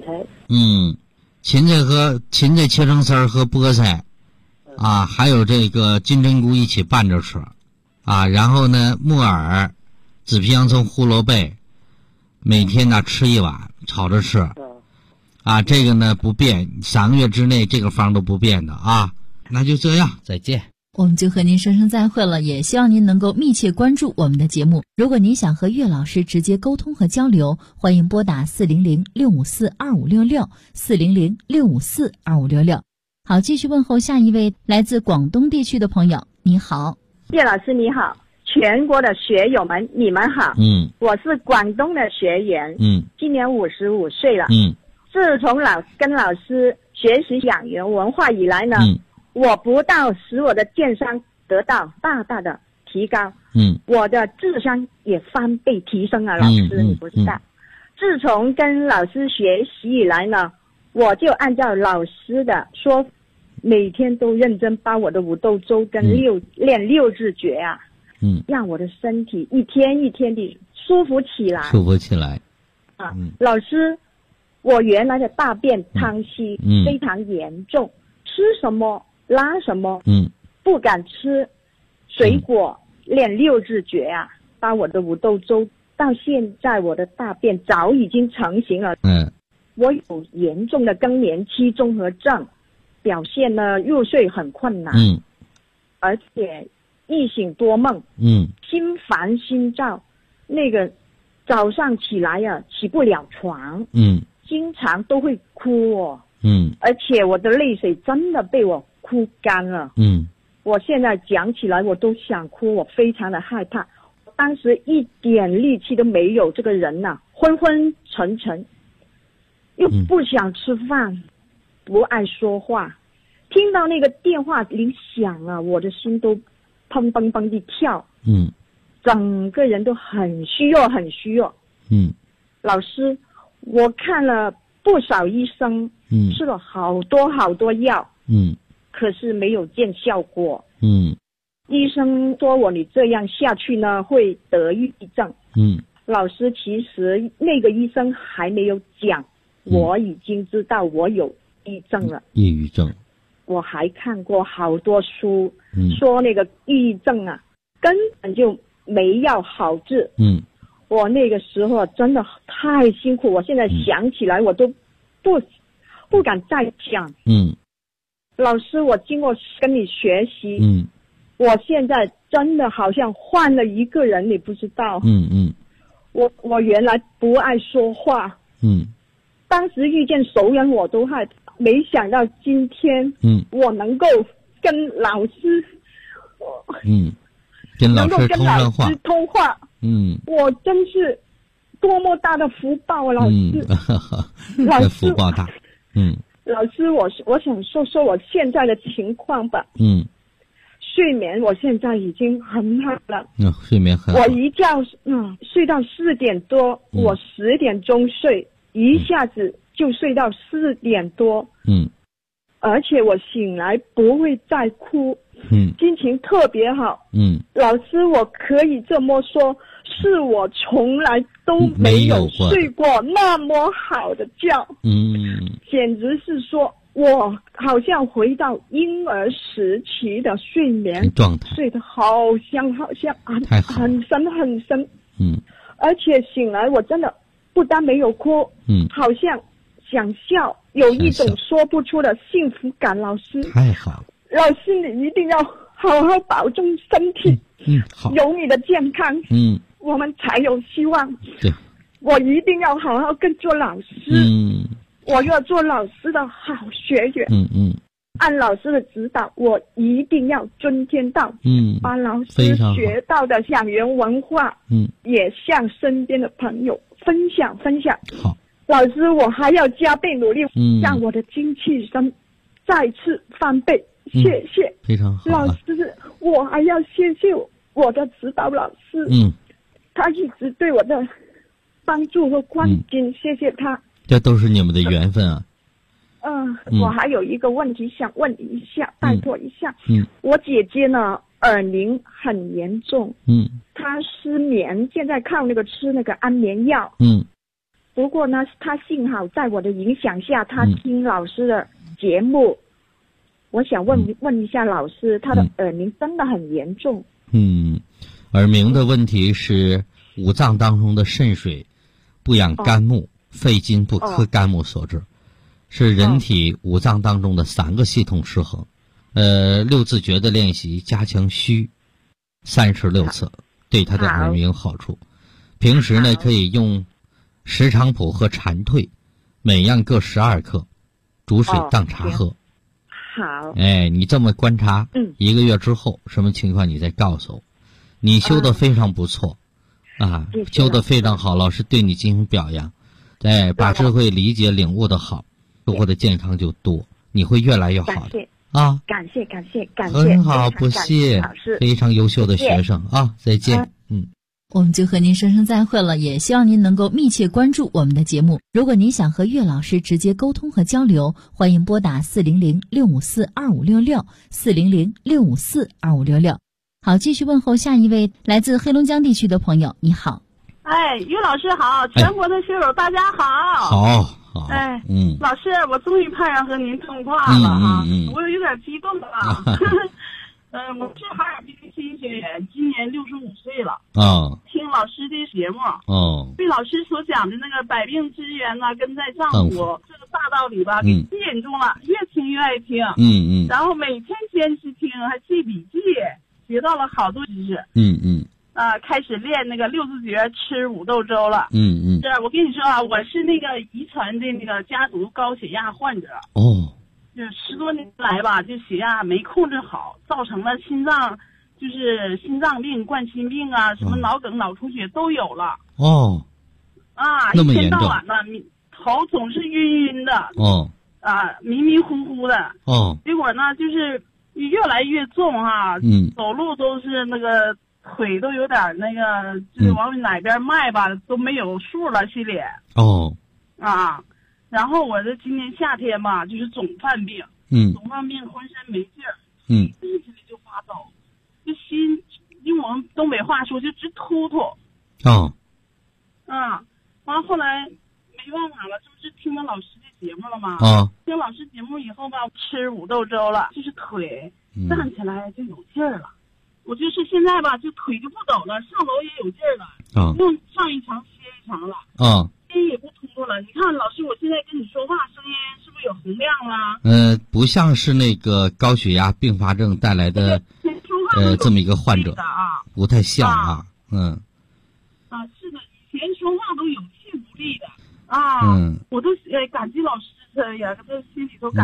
芹菜切成丝儿和菠菜还有这个金针菇一起拌着吃然后呢木耳、紫皮洋葱、胡萝卜每天呢吃1碗炒着吃这个呢不变，3个月之内这个方都不变的那就这样，再见。 我们就和您说声再会了，也希望您能够密切关注我们的节目。如果您想和岳老师直接沟通和交流，欢迎拨打400-654-2566，400-654-2566。好，继续问候下一位来自广东地区的朋友。你好， 岳老师你好，全国的学友们你们好。我是广东的学员，今年55岁了。自从跟老师学习养元文化以来呢，我不但使我的健康得到大大的提高，我的智商也翻倍提升了。老师你不知道，自从跟老师学习以来呢，我就按照老师的说，每天都认真把我的5豆粥跟练6字诀让我的身体一天一天的舒服起来。老师，我原来的大便溏稀非常严重，吃什么拉什么，不敢吃水果，练6字诀把我的5豆粥，到现在我的大便早已经成型了。我有严重的更年期综合症，表现呢入睡很困难，而且易醒多梦，心烦心躁，早上起来起不了床，经常都会哭而且我的泪水真的被我哭干了。我现在讲起来我都想哭，我非常的害怕。当时一点力气都没有，这个人昏昏沉沉，又不想吃饭，不爱说话。听到那个电话铃响我的心都砰砰砰地跳，整个人都很虚弱很虚弱。老师，我看了不少医生，吃了好多好多药，可是没有见效果。医生说你这样下去呢会得抑郁症。老师，其实那个医生还没有讲，我已经知道我有抑郁症了。 抑郁症， 我还看过好多书，说那个抑郁症根本就没药好治。我那个时候真的太辛苦，我现在想起来我都不敢再讲。老师，我经过跟你学习，我现在真的好像换了一个人，你不知道。我原来不爱说话，当时遇见熟人我都害怕，没想到今天我能够跟老师跟老师通上话， 通话，我真是多么大的福报，老师， 老师福报大， 老师，我想说说我现在的情况吧，睡眠我现在已经很好了， 睡眠很好， 我一觉睡到4点多，我10点钟睡，一下子就睡到4点多，而且我醒来不会再哭，心情特别好，老师，我可以这么说，是我从来都没有睡过那么好的觉，简直是说我好像回到婴儿时期的睡眠状态， 睡得好像很深，而且醒来我真的不但没有哭，好像想笑，有一种说不出的幸福感。老师， 太好了， 老师你一定要好好保重身体， 好， 有你的健康，我们才有希望。 对， 我一定要好好跟做老师，我要做老师的好学员，按老师的指导，我一定要遵天道，把老师学到的养元文化，也向身边的朋友分享。 好， 老师，我还要加倍努力，让我的精气神再次翻倍。谢谢， 非常好， 老师，我还要谢谢我的指导老师，他一直对我的帮助和关心，谢谢他。 这都是你们的缘分啊。 我还有一个问题想问你一下，拜托一下。我姐姐呢，耳鸣很严重，她失眠，现在靠吃那个安眠药。不过呢，她幸好在我的影响下，她听老师的节目。我想问一下老师，她的耳鸣真的很严重。 耳鸣的问题是五脏当中的肾水不养肝木，肺金不克肝木所致，是人体五脏当中的3个系统失衡。6字诀的练习加强虚36次，对他的耳鸣有好处。平时呢，可以用石菖蒲和蝉蜕，每样各12克，煮水当茶喝。 好， 你这么观察，1个月之后什么情况你再告诉我。你修得非常不错，修得非常好，老师对你进行表扬。把智慧理解领悟的好，收获的健康就多，你会越来越好的。 感谢， 很好，不谢，非常优秀的学生啊！再见。 我们就和您说声再会了，也希望您能够密切关注我们的节目。如果您想和岳老师直接沟通和交流，欢迎拨打400-654-2566，400-654-2566。好，继续问候下一位来自黑龙江地区的朋友，你好。 岳老师好，全国的学友大家好。 好。 老师，我终于盼上和您通话了啊，我有点激动啊。我是哈尔滨新学员，今年65岁了。听老师的节目，对老师所讲的那个百病之源呢，根在脏腑这个大道理吧，给吸引住了，越听越爱听。然后每天坚持听，还记笔记，学到了好多知识。开始练那个6字诀，吃五豆粥了。是我跟你说啊，我是那个遗传的那个家族高血压患者。就10多年来吧，就血压没控制好，造成了心脏病、冠心病啊，什么脑梗、脑出血都有了。一天到晚的头总是晕晕的。迷迷糊糊的。结果呢，就是越来越重哈。走路都是那个腿都有点那个，就是往哪边迈吧都没有数了，心里。然后我这今年夏天吧，就是总犯病，总犯病，浑身没劲儿，心里就发抖，就心用我们东北话说就直突突。完了后来没办法了，这不是听了老师的节目了吗？听老师节目以后吧，吃五豆粥了，就是腿站起来就有劲儿了。我就是现在吧，就腿就不抖了，上楼也有劲儿了，不用上一层歇一层了。声音也不突突了。你看老师，我现在跟你说话声音是不是有洪亮了？ 不像是那个高血压并发症带来的这么一个患者不太像啊。 是的，以前说话都有气无力的我都感激老师这呀，这心里头感激不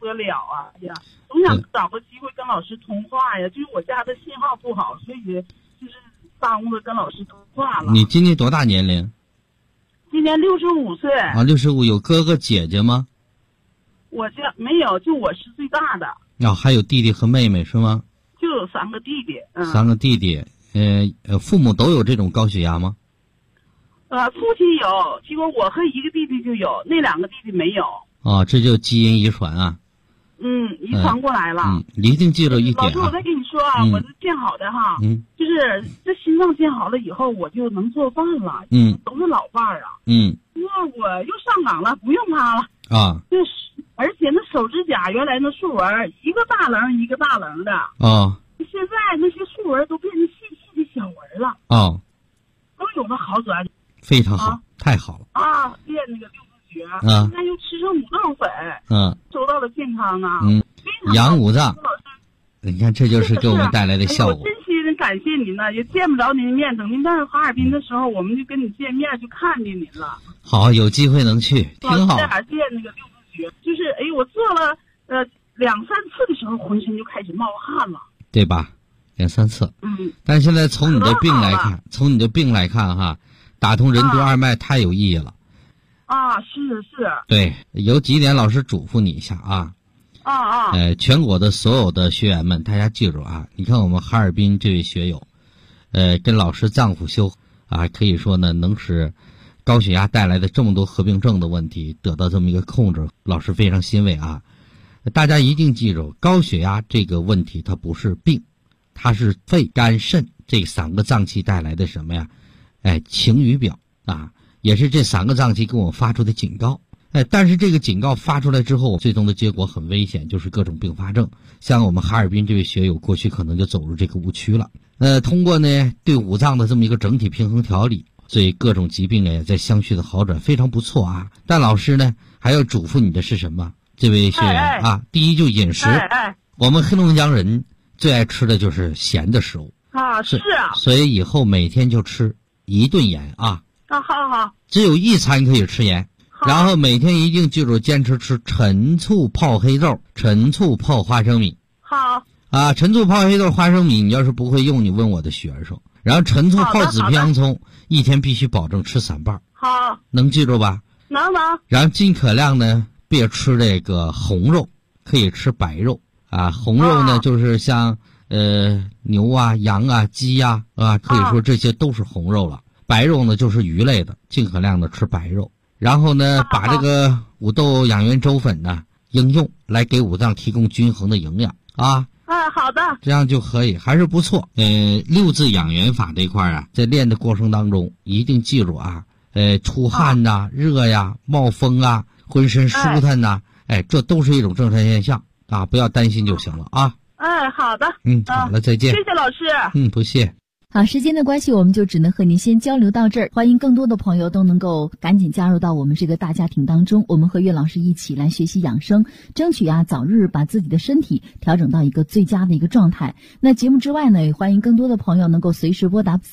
得了啊！哎呀，总想找个机会跟老师通话呀，就是我家的信号不好，所以就是耽误了跟老师通话了。 你今年多大年龄？ 今年65岁。 啊，65，有哥哥姐姐吗？ 我家没有，就我是最大的。 还有弟弟和妹妹是吗？ 就有3个弟弟。 3个弟弟，父母都有这种高血压吗？ 父亲有，结果我和一个弟弟就有，那2个弟弟没有。 这就基因遗传啊。 遗传过来了。 你一定记住一点啊。 老师，我再跟你说啊，我是建好的哈。就是这心脏建好了以后，我就能做饭了。都是老伴儿啊。因为我又上岗了，不用他了。就是而且那手指甲原来那竖纹一个大棱一个大棱的。现在那些竖纹都变成细细的小纹了。都有了好转。 非常好，太好了。 练那个6字诀。现在又吃上五脏粉。收到了健康啊。 养五脏。你看，这就是给我们带来的效果。 我真心的感谢您呢，也见不着您的面，等您到哈尔滨的时候，我们就跟你见面，就看见您了。 好，有机会能去，挺好。 还练那个6字诀，就是我做了2-3次的时候，浑身就开始冒汗了， 对吧？2-3次。但是现在从你的病来看，哈，打通任督二脉太有意义了。 是。 对，有几点老师嘱咐你一下啊。全国的所有的学员们，大家记住啊！你看我们哈尔滨这位学友，跟老师脏腑修啊，可以说呢，能使高血压带来的这么多合并症的问题得到这么一个控制，老师非常欣慰啊！大家一定记住，高血压这个问题它不是病，它是肺、肝、肾这3个脏器带来的什么呀？晴雨表啊，也是这3个脏器给我们发出的警告。但是这个警告发出来之后，最终的结果很危险，就是各种并发症。像我们哈尔滨这位学友，过去可能就走入这个误区了。通过呢对五脏的这么一个整体平衡调理，所以各种疾病也在相续的好转，非常不错啊。但老师呢还要嘱咐你的是什么？这位学员啊，第一就饮食。我们黑龙江人最爱吃的就是咸的食物是啊， 所以以后每天就吃1顿盐啊。 好， 只有1餐可以吃盐。然后每天一定记住坚持吃陈醋泡黑豆、陈醋泡花生米。 好陈醋泡黑豆、花生米，你要是不会用，你问我的学生。然后陈醋泡紫皮洋葱，一天必须保证吃3瓣。 好， 能记住吧？ 能。 然后尽可量呢别吃这个红肉，可以吃白肉啊。红肉呢就是像牛啊、羊啊、鸡啊可以说这些都是红肉了。白肉呢就是鱼类的，尽可量的吃白肉。然后呢，把这个五豆养元粥粉呢应用来给五脏提供均衡的营养啊。 好的， 这样就可以，还是不错。6字养元法这块啊，在练的过程当中一定记住啊，出汗呐、热呀、冒风啊、浑身舒坦呐，这都是一种正常现象啊，不要担心就行了啊。 好的。 好了，再见。 谢谢老师。 不谢。 好，时间的关系，我们就只能和您先交流到这儿。欢迎更多的朋友都能够赶紧加入到我们这个大家庭当中，我们和岳老师一起来学习养生，争取早日把自己的身体调整到一个最佳的一个状态。那节目之外呢，也欢迎更多的朋友能够随时拨打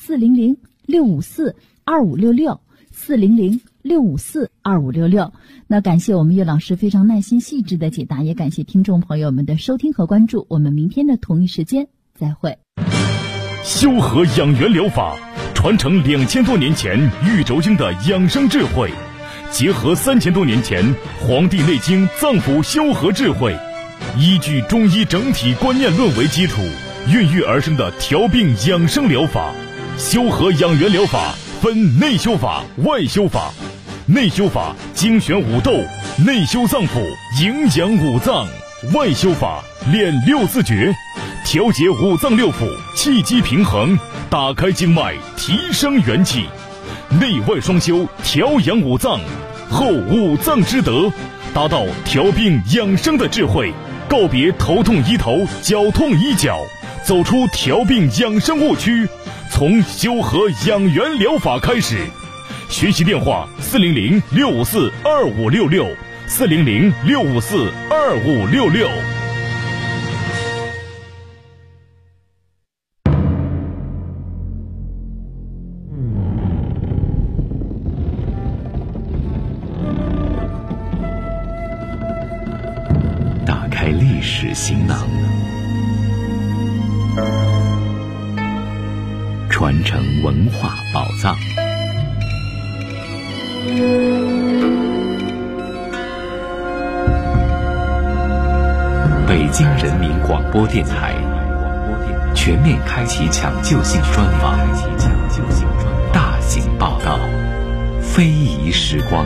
400-654-2566。400-654-2566。那感谢我们岳老师非常耐心细致的解答，也感谢听众朋友们的收听和关注。我们明天的同一时间再会。 修和养元疗法传承2000多年前玉轴经的养生智慧，结合3000多年前《黄帝内经》脏腑修和智慧，依据中医整体观念论为基础，孕育而生的调病养生疗法。修和养元疗法分内修法、外修法。内修法精选五豆，内修脏腑，营养五脏；外修法练6字诀，调节五脏六腑，气机平衡，打开经脉，提升元气。内外双修，调养五脏，后五脏之德，达到调病养生的智慧。告别头痛医头，脚痛医脚，走出调病养生误区，从修和养元疗法开始。学习电话400-654-2566 400-654-2566。 大行囊，传承文化宝藏。北京人民广播电台全面开启抢救性专访，大型报道，非遗时光。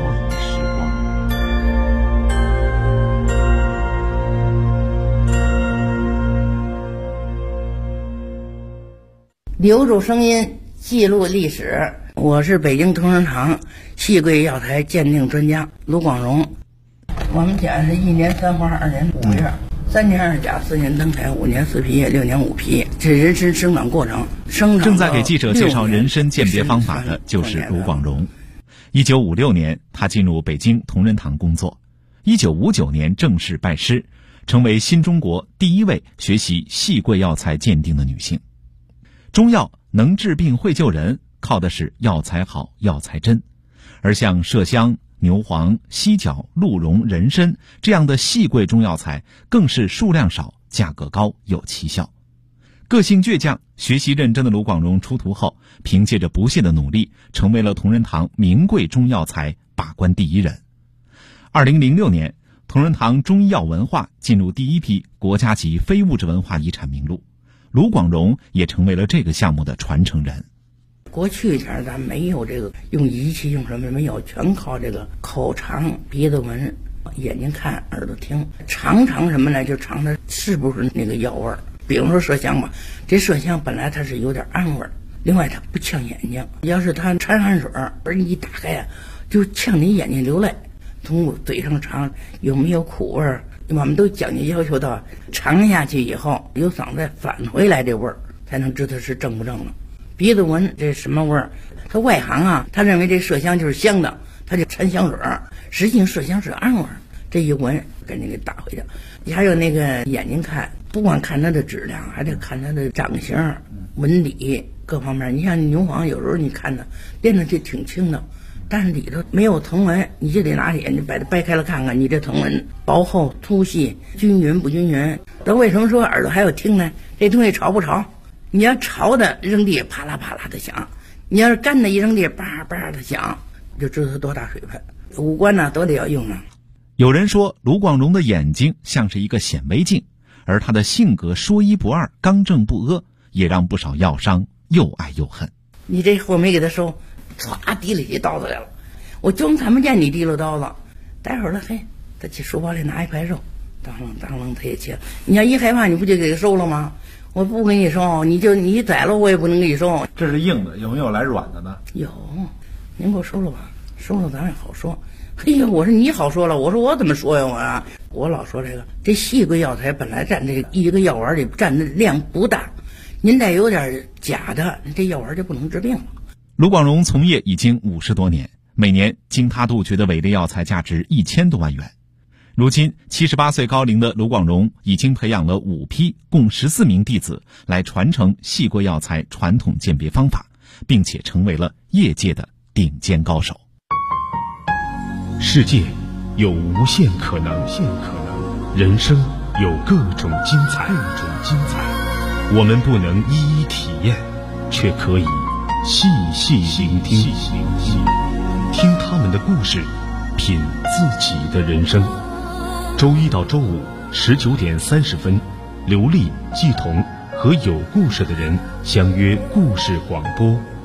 留住声音，记录历史。我是北京同仁堂细桂药材鉴定专家卢广荣。我们家是1年3花2年5月，3年2甲4年登台5年4皮叶6年5皮，这人参生长过程。 正在给记者介绍人参鉴别方法的就是卢广荣。1956年，他进入北京同仁堂工作。1959年正式拜师，成为新中国第一位学习细桂药材鉴定的女性。中药能治病会救人，靠的是药材好药材真，而像麝香、牛黄、犀角、鹿茸、人参这样的细桂中药材更是数量少、价格高、有奇效。个性倔强、学习认真的卢广荣出徒后，凭借着不懈的努力，成为了同仁堂名贵中药材把关第一人。2006年，同仁堂中医药文化进入第一批国家级非物质文化遗产名录，卢广荣也成为了这个项目的传承人。 过去前咱没有这个用仪器用什么没有，全靠这个口尝、鼻子闻、眼睛看、耳朵听，尝什么呢？就尝它是不是那个药味儿。比如说麝香吧，这麝香本来它是有点暗味儿，另外它不呛眼睛。要是它掺汗水，而你一打开啊，就呛你眼睛流泪。从嘴上尝有没有苦味儿，我们都讲究要求到尝下去以后，有嗓子返回来这味儿，才能知道是正不正了。鼻子闻这什么味儿？他外行啊，他认为这麝香就是香的，他就掺香水儿，实际上麝香是暗味儿。这一闻赶紧给打回去。还有那个眼睛看，不光看它的质量，还得看它的长相、纹理各方面。你像牛黄，有时候你看它练的就挺轻的，但是里头没有藤纹，你就得拿眼睛把它掰开了看看，你这藤纹薄厚、粗细、均匀不均匀。那为什么说耳朵还有听呢？这东西潮不潮？你要潮的扔地啪啦啪啦的响，你要是干的一扔地叭叭的响，就知道它多大水分。五官呢都得要用啊。 有人说卢广荣的眼睛像是一个显微镜，而他的性格说一不二、刚正不阿，也让不少药商又爱又恨。 你这货没给他收，唰提了起刀子来了，我就看不见你提了刀子。待会儿了，嘿，他去书包里拿一块肉，当啷他也切了。你要一害怕，你不就给他收了吗？我不给你收，你宰了我也不能给你收。 这是硬的，有没有来软的呢？ 有，您给我收了吧，收了咱也好说。嘿呀，我说你好说了，我说我怎么说呀？我老说这细桂药材本来占这一个药丸里占的量不大，您再有点假的，这药丸就不能治病了。 卢广荣从业已经50多年，每年经他杜绝的伪劣药材价值1000多万元。如今78岁高龄的卢广荣已经培养了5批共14名弟子来传承细桂药材传统鉴别方法，并且成为了业界的顶尖高手。 世界有无限可能，人生有各种精彩。我们不能一一体验，却可以细细聆听，听他们的故事，品自己的人生。周一到周五19点30分，刘丽、季彤和有故事的人相约故事广播。